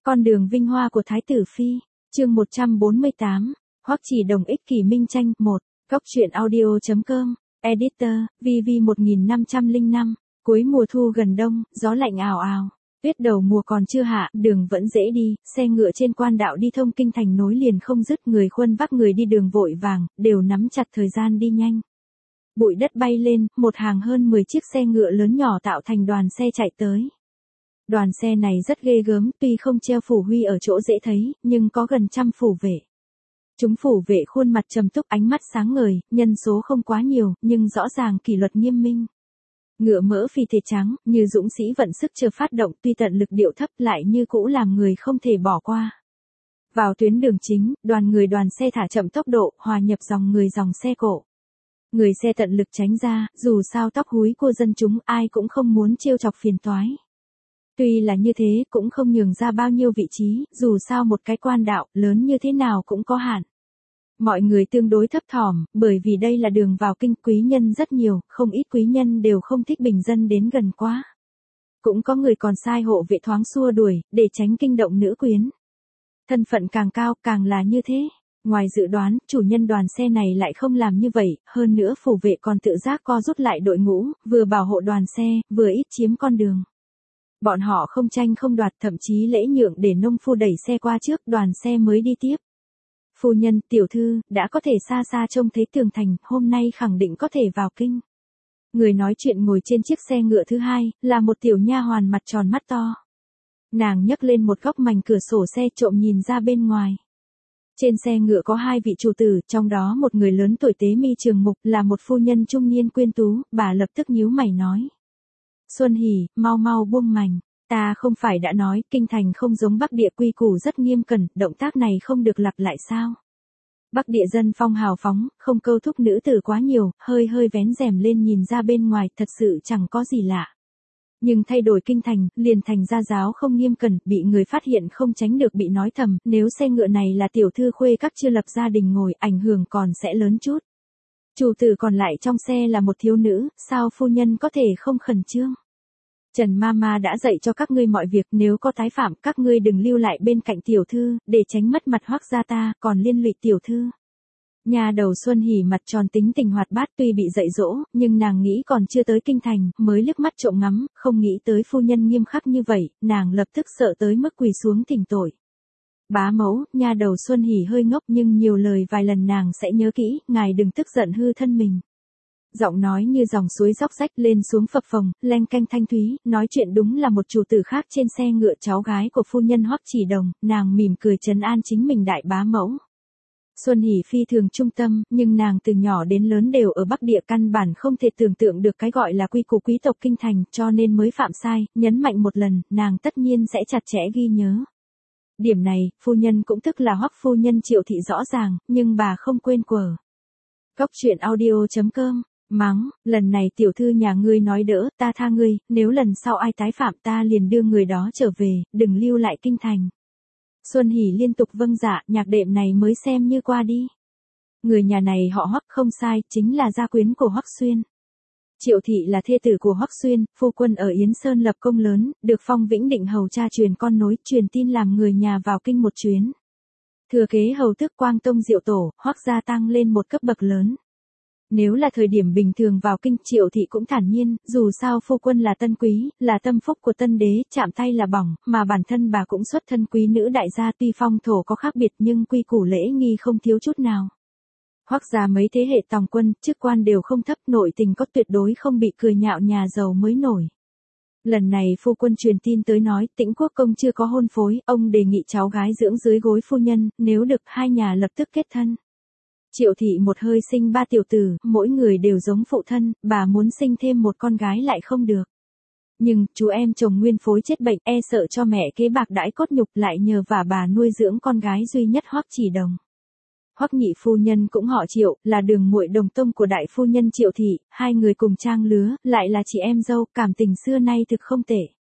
Con đường vinh hoa của Thái tử Phi, chương 148, Hoắc Chỉ Đồng ích kỷ minh tranh, 1, Góc truyện audio.com, Editor, VV1505, cuối mùa thu gần đông, gió lạnh ào ào, tuyết đầu mùa còn chưa hạ, đường vẫn dễ đi, xe ngựa trên quan đạo đi thông kinh thành nối liền không dứt, người khuân vác người đi đường vội vàng, đều nắm chặt thời gian đi nhanh. Bụi đất bay lên, một hàng hơn 10 chiếc xe ngựa lớn nhỏ tạo thành đoàn xe chạy tới. Đoàn xe này rất ghê gớm, tuy không treo phủ huy ở chỗ dễ thấy, nhưng có gần trăm phủ vệ. Chúng phủ vệ khuôn mặt trầm túc, ánh mắt sáng ngời, nhân số không quá nhiều, nhưng rõ ràng kỷ luật nghiêm minh. Ngựa mỡ phi thể trắng, như dũng sĩ vận sức chờ phát động, tuy tận lực điệu thấp lại như cũ làm người không thể bỏ qua. Vào tuyến đường chính, đoàn xe thả chậm tốc độ, hòa nhập dòng xe cộ. Người xe tận lực tránh ra, dù sao tóc húi của dân chúng ai cũng không muốn trêu chọc phiền toái. Tuy là như thế cũng không nhường ra bao nhiêu vị trí, dù sao một cái quan đạo lớn như thế nào cũng có hạn. Mọi người tương đối thấp thỏm, bởi vì đây là đường vào kinh, quý nhân rất nhiều, không ít quý nhân đều không thích bình dân đến gần quá. Cũng có người còn sai hộ vệ thoáng xua đuổi, để tránh kinh động nữ quyến. Thân phận càng cao càng là như thế. Ngoài dự đoán, chủ nhân đoàn xe này lại không làm như vậy, hơn nữa phủ vệ còn tự giác co rút lại đội ngũ, vừa bảo hộ đoàn xe, vừa ít chiếm con đường. Bọn họ không tranh không đoạt, thậm chí lễ nhượng để nông phu đẩy xe qua trước, đoàn xe mới đi tiếp. Phu nhân, tiểu thư, đã có thể xa xa trông thấy tường thành, hôm nay khẳng định có thể vào kinh. Người nói chuyện ngồi trên chiếc xe ngựa thứ hai, là một tiểu nha hoàn mặt tròn mắt to. Nàng nhấc lên một góc mảnh cửa sổ xe trộm nhìn ra bên ngoài. Trên xe ngựa có hai vị chủ tử, trong đó một người lớn tuổi tế mi trường mục, là một phu nhân trung niên quyến tú, bà lập tức nhíu mày nói. Xuân Hỷ, mau buông mành, ta không phải đã nói, kinh thành không giống Bắc Địa, quy củ rất nghiêm cẩn, động tác này không được lặp lại sao? Bắc Địa dân phong hào phóng, không câu thúc nữ tử quá nhiều, hơi vén rèm lên nhìn ra bên ngoài, thật sự chẳng có gì lạ. Nhưng thay đổi kinh thành, liền thành ra giáo không nghiêm cẩn, bị người phát hiện không tránh được bị nói thầm, nếu xe ngựa này là tiểu thư khuê các chưa lập gia đình ngồi, ảnh hưởng còn sẽ lớn chút. Chủ tử còn lại trong xe là một thiếu nữ, sao phu nhân có thể không khẩn trương? Trần Mama đã dạy cho các ngươi mọi việc, nếu có tái phạm các ngươi đừng lưu lại bên cạnh tiểu thư, để tránh mất mặt Hoắc gia ta, còn liên lụy tiểu thư. Nhà đầu Xuân Hỷ mặt tròn tính tình hoạt bát, tuy bị dạy dỗ, nhưng nàng nghĩ còn chưa tới kinh thành, mới liếc mắt trộm ngắm, không nghĩ tới phu nhân nghiêm khắc như vậy, nàng lập tức sợ tới mức quỳ xuống thỉnh tội. Bá mẫu, nhà đầu Xuân Hỷ hơi ngốc nhưng nhiều lời vài lần nàng sẽ nhớ kỹ, ngài đừng tức giận hư thân mình. Giọng nói như dòng suối róc rách lên xuống phập phồng, leng canh thanh thúy, nói chuyện đúng là một chủ tử khác trên xe ngựa, cháu gái của phu nhân Hoắc Chỉ Đồng, nàng mỉm cười trấn an chính mình đại bá mẫu. Xuân Hỷ phi thường trung tâm, nhưng nàng từ nhỏ đến lớn đều ở Bắc Địa, căn bản không thể tưởng tượng được cái gọi là quy củ quý tộc kinh thành, cho nên mới phạm sai, nhấn mạnh một lần, nàng tất nhiên sẽ chặt chẽ ghi nhớ. Điểm này, phu nhân cũng tức là Hoắc phu nhân Triệu thị rõ ràng, nhưng bà không quên quở. Góc truyện audio.com, mắng, lần này tiểu thư nhà ngươi nói đỡ, ta tha ngươi, nếu lần sau ai tái phạm ta liền đưa người đó trở về, đừng lưu lại kinh thành. Xuân Hỷ liên tục vâng dạ, nhạc đệm này mới xem như qua đi. Người nhà này họ Hoắc không sai, chính là gia quyến của Hoắc Xuyên. Triệu thị là thê tử của Hoắc Xuyên, phu quân ở Yến Sơn lập công lớn, được phong Vĩnh Định hầu cha truyền con nối, truyền tin làm người nhà vào kinh một chuyến. Thừa kế hầu tước Quang Tông Diệu Tổ, Hoắc gia tăng lên một cấp bậc lớn. Nếu là thời điểm bình thường vào kinh, Triệu thị cũng thản nhiên, dù sao phu quân là tân quý, là tâm phúc của tân đế, chạm tay là bỏng, mà bản thân bà cũng xuất thân quý nữ đại gia, tuy phong thổ có khác biệt nhưng quy củ lễ nghi không thiếu chút nào. Hoắc gia mấy thế hệ tòng quân, chức quan đều không thấp, nội tình có tuyệt đối không bị cười nhạo nhà giàu mới nổi. Lần này phu quân truyền tin tới nói, Tĩnh Quốc công chưa có hôn phối, ông đề nghị cháu gái dưỡng dưới gối phu nhân, nếu được hai nhà lập tức kết thân. Triệu thị một hơi sinh 3 tiểu tử, mỗi người đều giống phụ thân, bà muốn sinh thêm một con gái lại không được. Nhưng, chú em chồng nguyên phối chết bệnh, e sợ cho mẹ kế bạc đãi cốt nhục, lại nhờ vả bà nuôi dưỡng con gái duy nhất Hoắc Chỉ Đồng. Hoắc nhị phu nhân cũng họ Triệu, là đường muội đồng tông của đại phu nhân Triệu thị, hai người cùng trang lứa, lại là chị em dâu, cảm tình xưa nay thực không tệ.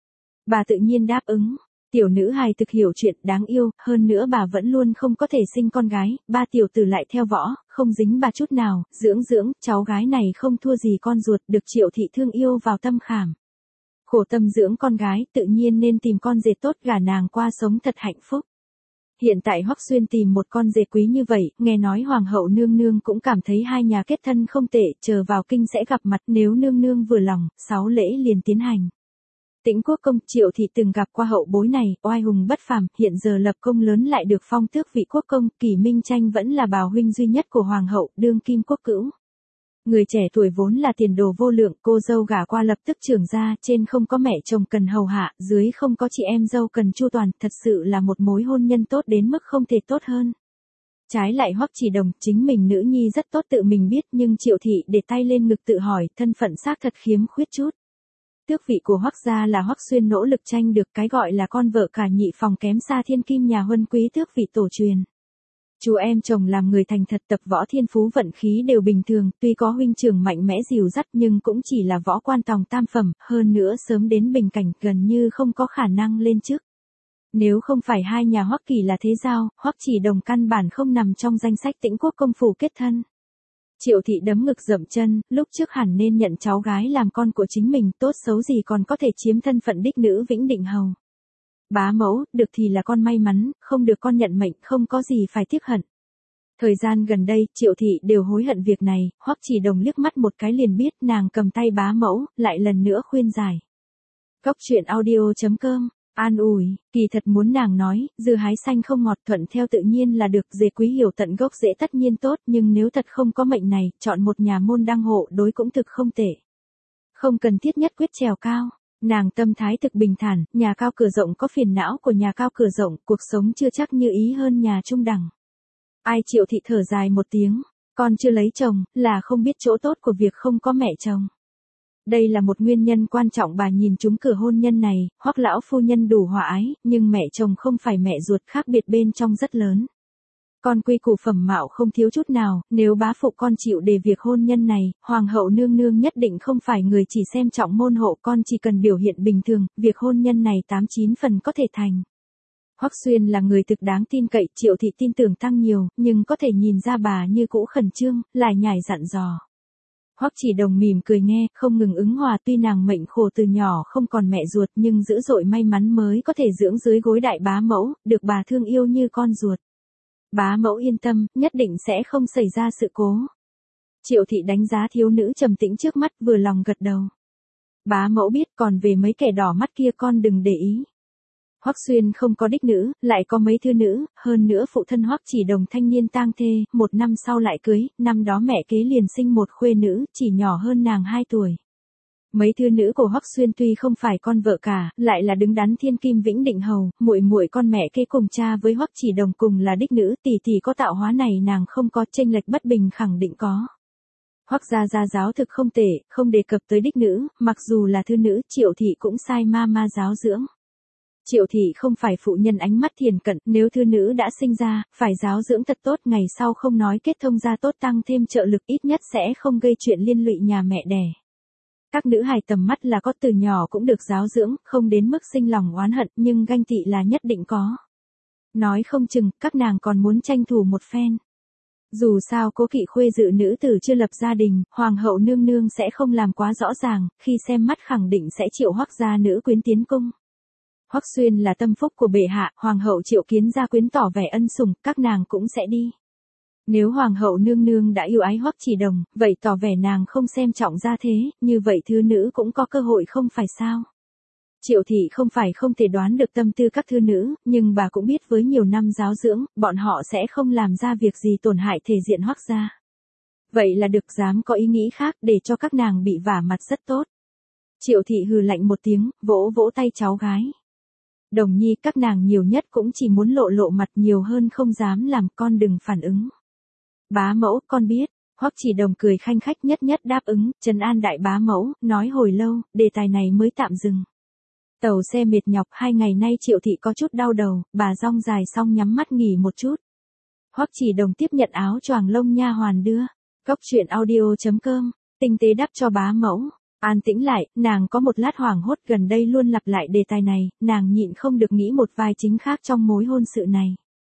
Bà tự nhiên đáp ứng. Tiểu nữ hài thực hiểu chuyện, đáng yêu, hơn nữa bà vẫn luôn không có thể sinh con gái, 3 tiểu tử lại theo võ, không dính bà chút nào, dưỡng, cháu gái này không thua gì con ruột, được Triệu thị thương yêu vào tâm khảm. Khổ tâm dưỡng con gái, tự nhiên nên tìm con rể tốt gả nàng qua sống thật hạnh phúc. Hiện tại Hoắc Xuyên tìm một con rể quý như vậy, nghe nói hoàng hậu nương nương cũng cảm thấy hai nhà kết thân không tệ, chờ vào kinh sẽ gặp mặt, nếu nương nương vừa lòng, 6 lễ liền tiến hành. Tĩnh Quốc công Triệu thị từng gặp qua hậu bối này, oai hùng bất phàm, hiện giờ lập công lớn lại được phong tước vị quốc công, Kỳ Minh Tranh vẫn là bào huynh duy nhất của hoàng hậu, đương kim quốc cữu. Người trẻ tuổi vốn là tiền đồ vô lượng, cô dâu gả qua lập tức trưởng gia, trên không có mẹ chồng cần hầu hạ, dưới không có chị em dâu cần chu toàn, thật sự là một mối hôn nhân tốt đến mức không thể tốt hơn. Trái lại Hoắc Chỉ Đồng, chính mình nữ nhi rất tốt tự mình biết, nhưng Triệu thị để tay lên ngực tự hỏi, thân phận xác thật khiếm khuyết chút. Tước vị của Hoắc gia là Hoắc Xuyên nỗ lực tranh được, cái gọi là con vợ cả nhị phòng kém xa thiên kim nhà huân quý tước vị tổ truyền. Chú em chồng làm người thành thật, tập võ thiên phú vận khí đều bình thường, tuy có huynh trưởng mạnh mẽ dìu dắt nhưng cũng chỉ là võ quan tòng tam phẩm, hơn nữa sớm đến bình cảnh, gần như không có khả năng lên chức. Nếu không phải hai nhà Hoắc Kỳ là thế giao, Hoắc Chỉ Đồng căn bản không nằm trong danh sách Tĩnh Quốc công phủ kết thân. Triệu thị đấm ngực dậm chân, lúc trước hẳn nên nhận cháu gái làm con của chính mình, tốt xấu gì còn có thể chiếm thân phận đích nữ Vĩnh Định hầu. Bá mẫu, được thì là con may mắn, không được con nhận mệnh, không có gì phải tiếc hận. Thời gian gần đây, Triệu thị đều hối hận việc này, Hoắc Chỉ Đồng liếc mắt một cái liền biết, nàng cầm tay bá mẫu, lại lần nữa khuyên giải. Cốc truyện audio.com, an ủi, kỳ thật muốn nàng nói, dưa hái xanh không ngọt, thuận theo tự nhiên là được, dễ quý hiểu tận gốc dễ tất nhiên tốt, nhưng nếu thật không có mệnh này, chọn một nhà môn đăng hộ đối cũng thực không tệ. Không cần thiết nhất quyết trèo cao. Nàng tâm thái thực bình thản, nhà cao cửa rộng có phiền não của nhà cao cửa rộng, cuộc sống chưa chắc như ý hơn nhà trung đẳng. Ai Triệu thị thở dài một tiếng, con chưa lấy chồng, là không biết chỗ tốt của việc không có mẹ chồng. Đây là một nguyên nhân quan trọng, bà nhìn trúng cửa hôn nhân này, Hoắc lão phu nhân đủ hòa ái, nhưng mẹ chồng không phải mẹ ruột, khác biệt bên trong rất lớn. Con quy củ phẩm mạo không thiếu chút nào, nếu bá phụ con chịu để việc hôn nhân này, hoàng hậu nương nương nhất định không phải người chỉ xem trọng môn hộ, con chỉ cần biểu hiện bình thường, việc hôn nhân này 89 phần có thể thành. Hoắc Xuyên là người thực đáng tin cậy, Triệu thị tin tưởng tăng nhiều, nhưng có thể nhìn ra bà như cũ khẩn trương, lại nhải dặn dò. Hoắc Chỉ Đồng mỉm cười nghe, không ngừng ứng hòa, tuy nàng mệnh khổ từ nhỏ không còn mẹ ruột nhưng dữ dội may mắn mới có thể dưỡng dưới gối đại bá mẫu, được bà thương yêu như con ruột. Bá mẫu yên tâm, nhất định sẽ không xảy ra sự cố. Triệu thị đánh giá thiếu nữ trầm tĩnh trước mắt, vừa lòng gật đầu. Bá mẫu biết, còn về mấy kẻ đỏ mắt kia con đừng để ý. Hoắc Xuyên không có đích nữ, lại có mấy thư nữ, hơn nữa phụ thân Hoắc Chỉ Đồng thanh niên tang thê, 1 năm sau lại cưới, năm đó mẹ kế liền sinh một khuê nữ, chỉ nhỏ hơn nàng 2 tuổi. Mấy thư nữ của Hoắc Xuyên tuy không phải con vợ cả, lại là đứng đắn thiên kim Vĩnh Định hầu, muội muội con mẹ kế cùng cha với Hoắc Chỉ Đồng cùng là đích nữ, tỷ tỷ có tạo hóa này nàng không có, chênh lệch bất bình khẳng định có. Hoắc gia giáo thực không tệ, không đề cập tới đích nữ, mặc dù là thư nữ, Triệu thị cũng sai ma giáo dưỡng. Triệu thị không phải phụ nhân ánh mắt thiền cận, nếu thư nữ đã sinh ra, phải giáo dưỡng thật tốt, ngày sau không nói kết thông gia tốt tăng thêm trợ lực, ít nhất sẽ không gây chuyện liên lụy nhà mẹ đẻ. Các nữ hài tầm mắt là có, từ nhỏ cũng được giáo dưỡng, không đến mức sinh lòng oán hận, nhưng ganh tị là nhất định có. Nói không chừng, các nàng còn muốn tranh thủ một phen. Dù sao Cố Kỵ khuê dự nữ tử chưa lập gia đình, hoàng hậu nương nương sẽ không làm quá rõ ràng, khi xem mắt khẳng định sẽ triệu Hoắc gia nữ quyến tiến cung. Hoắc Xuyên là tâm phúc của bệ hạ, hoàng hậu triệu kiến gia quyến tỏ vẻ ân sủng, các nàng cũng sẽ đi. Nếu hoàng hậu nương nương đã yêu ái Hoắc Chỉ Đồng, vậy tỏ vẻ nàng không xem trọng gia thế, như vậy thư nữ cũng có cơ hội không phải sao? Triệu thị không phải không thể đoán được tâm tư các thư nữ, nhưng bà cũng biết với nhiều năm giáo dưỡng, bọn họ sẽ không làm ra việc gì tổn hại thể diện Hoắc gia. Vậy là được, dám có ý nghĩ khác để cho các nàng bị vả mặt rất tốt. Triệu thị hừ lạnh một tiếng, vỗ vỗ tay cháu gái. Đồng nhi, các nàng nhiều nhất cũng chỉ muốn lộ mặt, nhiều hơn không dám làm, con đừng phản ứng. Bá mẫu, con biết. Hoắc Chỉ Đồng cười khanh khách nhất đáp ứng, trấn an đại bá mẫu, nói hồi lâu, đề tài này mới tạm dừng. Tàu xe mệt nhọc, 2 ngày nay Triệu thị có chút đau đầu, bà rong dài xong nhắm mắt nghỉ một chút. Hoắc Chỉ Đồng tiếp nhận áo choàng lông nha hoàn đưa. Cốc truyện audio.com, tinh tế đáp cho bá mẫu. An tĩnh lại, nàng có một lát hoảng hốt, gần đây luôn lặp lại đề tài này, nàng nhịn không được nghĩ một vai chính khác trong mối hôn sự này.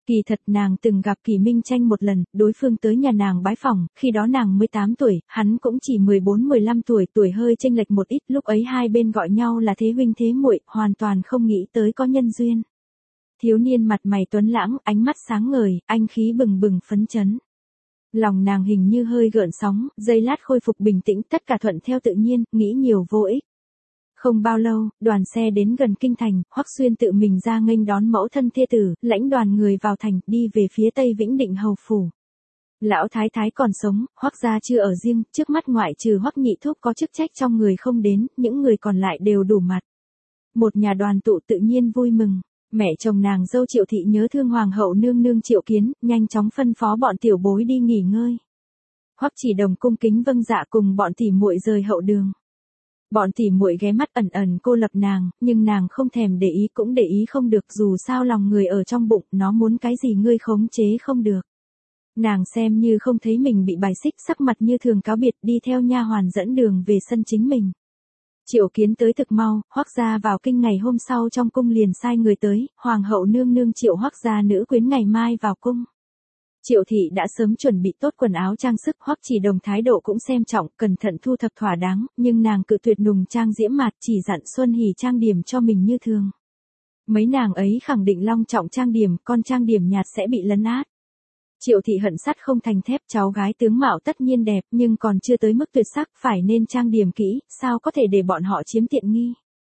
Kỳ thật nàng từng gặp Kỳ Minh Tranh một lần, đối phương tới nhà nàng bái phỏng, khi đó nàng 18 tuổi, hắn cũng chỉ 14-15 tuổi, tuổi hơi chênh lệch một ít, lúc ấy hai bên gọi nhau là thế huynh thế muội, hoàn toàn không nghĩ tới có nhân duyên. Thiếu niên mặt mày tuấn lãng, ánh mắt sáng ngời, anh khí bừng bừng phấn chấn. Lòng nàng hình như hơi gợn sóng, giây lát khôi phục bình tĩnh, tất cả thuận theo tự nhiên, nghĩ nhiều vô ích. Không bao lâu, đoàn xe đến gần kinh thành, Hoắc Xuyên tự mình ra nghênh đón mẫu thân thê tử, lãnh đoàn người vào thành, đi về phía Tây Vĩnh Định hầu phủ. Lão thái thái còn sống, Hoắc gia chưa ở riêng, trước mắt ngoại trừ Hoắc nhị thúc có chức trách trong người không đến, những người còn lại đều đủ mặt. Một nhà đoàn tụ tự nhiên vui mừng. Mẹ chồng nàng dâu Triệu thị nhớ thương hoàng hậu nương nương Triệu Kiến, nhanh chóng phân phó bọn tiểu bối đi nghỉ ngơi. Hoắc Chỉ Đồng cung kính vâng dạ cùng bọn tỉ muội rời hậu đường. Bọn tỉ muội ghé mắt ẩn ẩn cô lập nàng, nhưng nàng không thèm để ý cũng để ý không được, dù sao lòng người ở trong bụng, nó muốn cái gì ngươi khống chế không được. Nàng xem như không thấy mình bị bài xích, sắc mặt như thường cáo biệt, đi theo nha hoàn dẫn đường về sân chính mình. Triệu Kiến tới thực mau, Hoắc gia vào kinh ngày hôm sau trong cung liền sai người tới, hoàng hậu nương nương triệu Hoắc gia nữ quyến ngày mai vào cung. Triệu thị đã sớm chuẩn bị tốt quần áo trang sức, Hoắc Chỉ Đồng thái độ cũng xem trọng, cẩn thận thu thập thỏa đáng, nhưng nàng cự tuyệt nùng trang diễm mạt, chỉ dặn Xuân Hỉ trang điểm cho mình như thường. Mấy nàng ấy khẳng định long trọng trang điểm, con trang điểm nhạt sẽ bị lấn át. Triệu thị hận sắt không thành thép, cháu gái tướng mạo tất nhiên đẹp, nhưng còn chưa tới mức tuyệt sắc, phải nên trang điểm kỹ, sao có thể để bọn họ chiếm tiện nghi.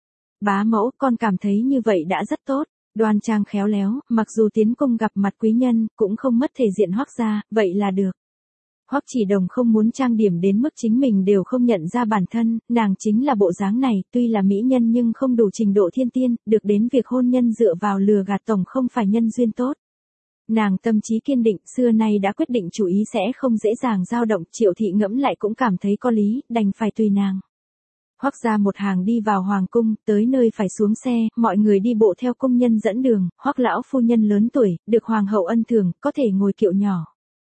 Bá mẫu, con cảm thấy như vậy đã rất tốt, đoan trang khéo léo, mặc dù tiến cung gặp mặt quý nhân, cũng không mất thể diện Hoắc gia, vậy là được. Hoắc Chỉ Đồng không muốn trang điểm đến mức chính mình đều không nhận ra bản thân, nàng chính là bộ dáng này, tuy là mỹ nhân nhưng không đủ trình độ thiên tiên, được đến việc hôn nhân dựa vào lừa gạt tổng không phải nhân duyên tốt. Nàng tâm trí kiên định, xưa nay đã quyết định chủ ý sẽ không dễ dàng dao động, Triệu thị ngẫm lại cũng cảm thấy có lý, đành phải tùy nàng. Hoắc gia một hàng đi vào hoàng cung, tới nơi phải xuống xe, mọi người đi bộ theo công nhân dẫn đường, Hoắc lão phu nhân lớn tuổi, được hoàng hậu ân thường, có thể ngồi kiệu nhỏ.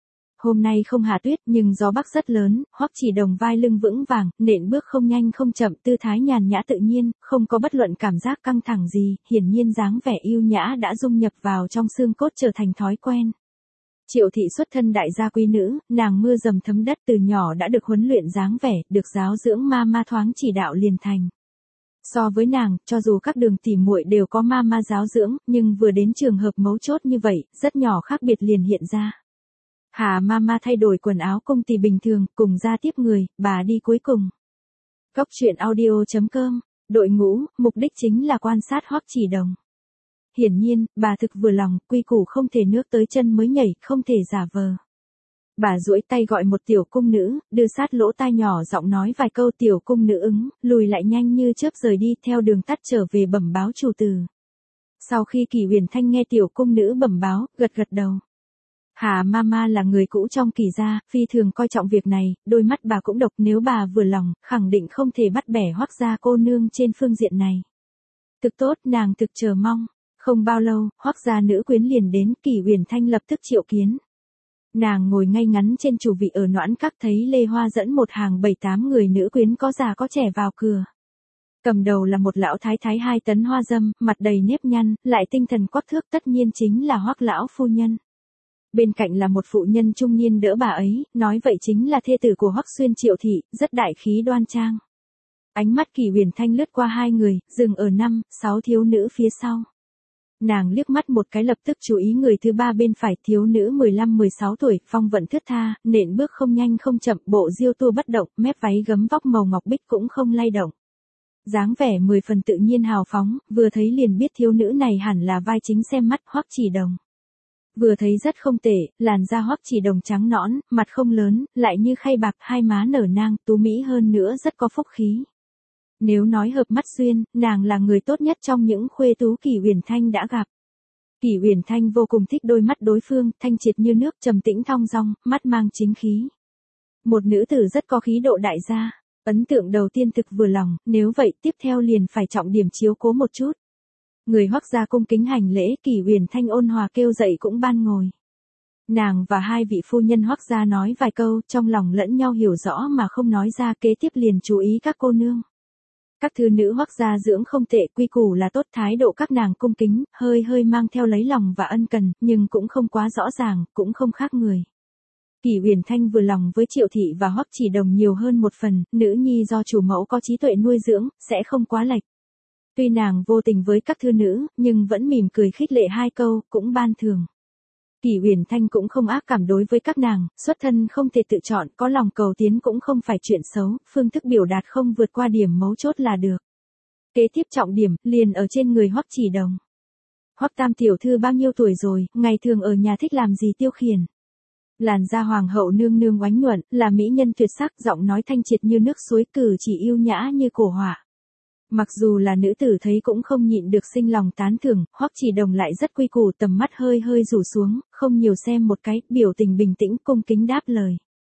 Hôm nay không hạ tuyết, nhưng gió bắc rất lớn, Hoắc Chỉ Đồng vai lưng vững vàng, nện bước không nhanh không chậm, tư thái nhàn nhã tự nhiên, không có bất luận cảm giác căng thẳng gì, hiển nhiên dáng vẻ yêu nhã đã dung nhập vào trong xương cốt trở thành thói quen. Triệu thị xuất thân đại gia quý nữ, nàng mưa dầm thấm đất, từ nhỏ đã được huấn luyện dáng vẻ, được giáo dưỡng ma thoáng chỉ đạo liền thành. So với nàng, cho dù các đường tỉ muội đều có ma giáo dưỡng, nhưng vừa đến trường hợp mấu chốt như vậy, rất nhỏ khác biệt liền hiện ra. Hà mama thay đổi quần áo cung tỳ bình thường, cùng ra tiếp người, bà đi cuối cùng. Cóc truyện audio.com, đội ngũ, mục đích chính là quan sát Hoắc Chỉ Đồng. Hiển nhiên, bà thực vừa lòng, quy củ không thể nước tới chân mới nhảy, không thể giả vờ. Bà duỗi tay gọi một tiểu cung nữ, đưa sát lỗ tai nhỏ giọng nói vài câu, tiểu cung nữ ứng, lùi lại nhanh như chớp rời đi, theo đường tắt trở về bẩm báo chủ tử. Sau khi Kỳ Huyền Thanh nghe tiểu cung nữ bẩm báo, gật gật đầu. Hà mama là người cũ trong Kỳ gia, phi thường coi trọng việc này, đôi mắt bà cũng độc, nếu bà vừa lòng, khẳng định không thể bắt bẻ Hoắc gia cô nương trên phương diện này. Thực tốt, nàng thực chờ mong. Không bao lâu, Hoắc gia nữ quyến liền đến, Kỳ Huyền Thanh lập tức triệu kiến. Nàng ngồi ngay ngắn trên chủ vị ở noãn các, thấy Lê Hoa dẫn một hàng 7-8 người nữ quyến có già có trẻ vào cửa. Cầm đầu là một lão thái thái 2 tấn hoa dâm, mặt đầy nếp nhăn, lại tinh thần quắc thước, tất nhiên chính là Hoắc lão phu nhân. Bên cạnh là một phụ nhân trung niên đỡ bà ấy, nói vậy chính là thê tử của Hoắc Xuyên, Triệu thị, rất đại khí đoan trang. Ánh mắt Kỳ Huyền Thanh lướt qua hai người, dừng ở 5-6 thiếu nữ phía sau. Nàng liếc mắt một cái lập tức chú ý người thứ ba bên phải, thiếu nữ 15-16 tuổi, phong vận thướt tha, nện bước không nhanh không chậm, bộ diêu tua bất động, mép váy gấm vóc màu ngọc bích cũng không lay động. Dáng vẻ 10 phần tự nhiên hào phóng, vừa thấy liền biết thiếu nữ này hẳn là vai chính xem mắt Hoắc Chỉ Đồng. Vừa thấy rất không tệ, làn da Hoắc Chỉ Đồng trắng nõn, mặt không lớn, lại như khay bạc, hai má nở nang, tú mỹ hơn nữa rất có phúc khí. Nếu nói hợp mắt duyên, nàng là người tốt nhất trong những khuê tú Kỳ Huyền Thanh đã gặp. Kỳ Huyền Thanh vô cùng thích đôi mắt đối phương, thanh triệt như nước, trầm tĩnh thong dong, mắt mang chính khí. Một nữ tử rất có khí độ đại gia. Ấn tượng đầu tiên thực vừa lòng, nếu vậy tiếp theo liền phải trọng điểm chiếu cố một chút. Người Hoắc gia cung kính hành lễ, Kỳ Huyền Thanh ôn hòa kêu dậy cũng ban ngồi. Nàng và hai vị phu nhân Hoắc gia nói vài câu, trong lòng lẫn nhau hiểu rõ mà không nói ra, kế tiếp liền chú ý các cô nương. Các thư nữ Hoắc gia dưỡng không tệ, quy củ là tốt, thái độ các nàng cung kính, hơi hơi mang theo lấy lòng và ân cần, nhưng cũng không quá rõ ràng, cũng không khác người. Kỷ Uyển Thanh vừa lòng với Triệu thị và Hoắc Chỉ Đồng nhiều hơn một phần, nữ nhi do chủ mẫu có trí tuệ nuôi dưỡng, sẽ không quá lệch. Tuy nàng vô tình với các thư nữ, nhưng vẫn mỉm cười khích lệ hai câu, cũng ban thường. Kỷ Uyển Thanh cũng không ác cảm đối với các nàng, xuất thân không thể tự chọn, có lòng cầu tiến cũng không phải chuyện xấu, phương thức biểu đạt không vượt qua điểm mấu chốt là được. Kế tiếp trọng điểm, liền ở trên người Hoắc Chỉ Đồng. Hoắc tam tiểu thư bao nhiêu tuổi rồi, ngày thường ở nhà thích làm gì tiêu khiển? Làn da hoàng hậu nương nương oánh nhuận, là mỹ nhân tuyệt sắc, giọng nói thanh triệt như nước suối, cử chỉ yêu nhã như cổ họa. Mặc dù là nữ tử thấy cũng không nhịn được sinh lòng tán thưởng, Hoắc Chỉ Đồng lại rất quy củ, tầm mắt hơi hơi rủ xuống, không nhiều xem một cái, biểu tình bình tĩnh cung kính đáp lời.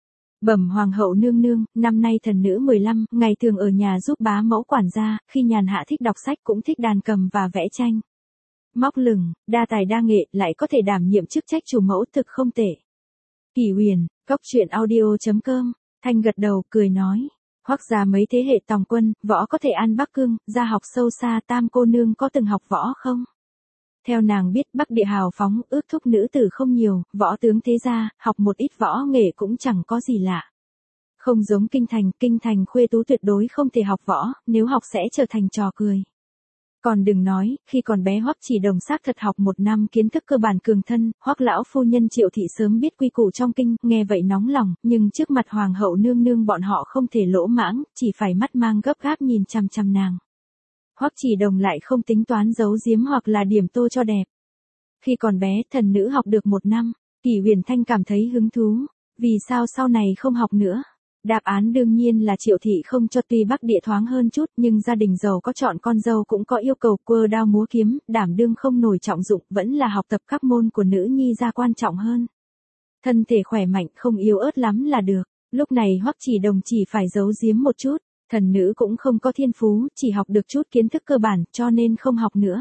Bẩm hoàng hậu nương nương, năm nay thần nữ 15, ngày thường ở nhà giúp bá mẫu quản gia, khi nhàn hạ thích đọc sách cũng thích đàn cầm và vẽ tranh. Móc lừng, đa tài đa nghệ, lại có thể đảm nhiệm chức trách chủ mẫu, thực không tệ. Kỷ Huyền, coctruyện.audio.com, Thanh gật đầu, cười nói. Hoắc gia mấy thế hệ tòng quân, võ có thể an Bắc Cương, gia học sâu xa, tam cô nương có từng học võ không? Theo nàng biết Bắc địa hào phóng, ước thúc nữ tử không nhiều, võ tướng thế gia, học một ít võ nghệ cũng chẳng có gì lạ. Không giống kinh thành khuê tú tuyệt đối không thể học võ, nếu học sẽ trở thành trò cười. Còn đừng nói, khi còn bé Hoắc Chỉ Đồng xác thật học 1 năm kiến thức cơ bản cường thân, Hoắc lão phu nhân Triệu thị sớm biết quy củ trong kinh, nghe vậy nóng lòng, nhưng trước mặt hoàng hậu nương nương bọn họ không thể lỗ mãng, chỉ phải mắt mang gấp gáp nhìn chằm chằm nàng. Hoắc Chỉ Đồng lại không tính toán giấu giếm hoặc là điểm tô cho đẹp. Khi còn bé, thần nữ học được 1 năm, Kỷ Huyền Thanh cảm thấy hứng thú, vì sao sau này không học nữa? Đáp án đương nhiên là Triệu thị không cho, tuy Bắc địa thoáng hơn chút, nhưng gia đình giàu có chọn con dâu cũng có yêu cầu, quơ đao múa kiếm, đảm đương không nổi trọng dụng, vẫn là học tập các môn của nữ nhi gia quan trọng hơn. Thân thể khỏe mạnh, không yếu ớt lắm là được. Lúc này Hoắc Chỉ Đồng chỉ phải giấu giếm một chút, thần nữ cũng không có thiên phú, chỉ học được chút kiến thức cơ bản, cho nên không học nữa.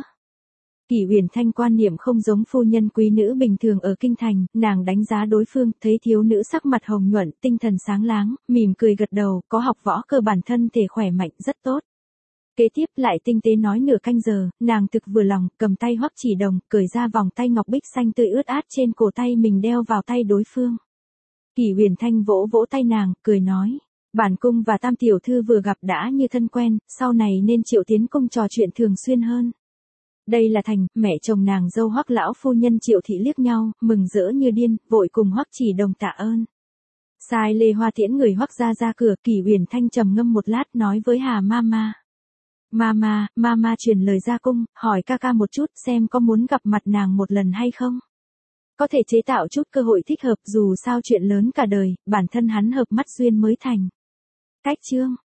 Kỷ Huyền Thanh quan niệm không giống phu nhân quý nữ bình thường ở kinh thành, nàng đánh giá đối phương, thấy thiếu nữ sắc mặt hồng nhuận, tinh thần sáng láng, mỉm cười gật đầu, có học võ cơ bản, thân thể khỏe mạnh, rất tốt. Kế tiếp lại tinh tế nói nửa canh giờ, nàng thực vừa lòng, cầm tay Hoắc Chỉ Đồng, cởi ra vòng tay ngọc bích xanh tươi ướt át trên cổ tay mình đeo vào tay đối phương. Kỷ Huyền Thanh vỗ vỗ tay nàng, cười nói, bản cung và tam tiểu thư vừa gặp đã như thân quen, sau này nên Triệu tiến cung trò chuyện thường xuyên hơn. Đây là Thành, mẹ chồng nàng dâu Hoắc lão phu nhân Triệu thị liếc nhau, mừng rỡ như điên, vội cùng Hoắc Chỉ Đồng tạ ơn. Sai Lê Hoa tiễn người Hoắc gia ra cửa, Kỷ Huyền Thanh trầm ngâm một lát nói với Hà Mama. Mama truyền lời ra cung, hỏi ca ca một chút xem có muốn gặp mặt nàng một lần hay không. Có thể chế tạo chút cơ hội thích hợp, dù sao chuyện lớn cả đời, bản thân hắn hợp mắt duyên mới thành. Cách chương.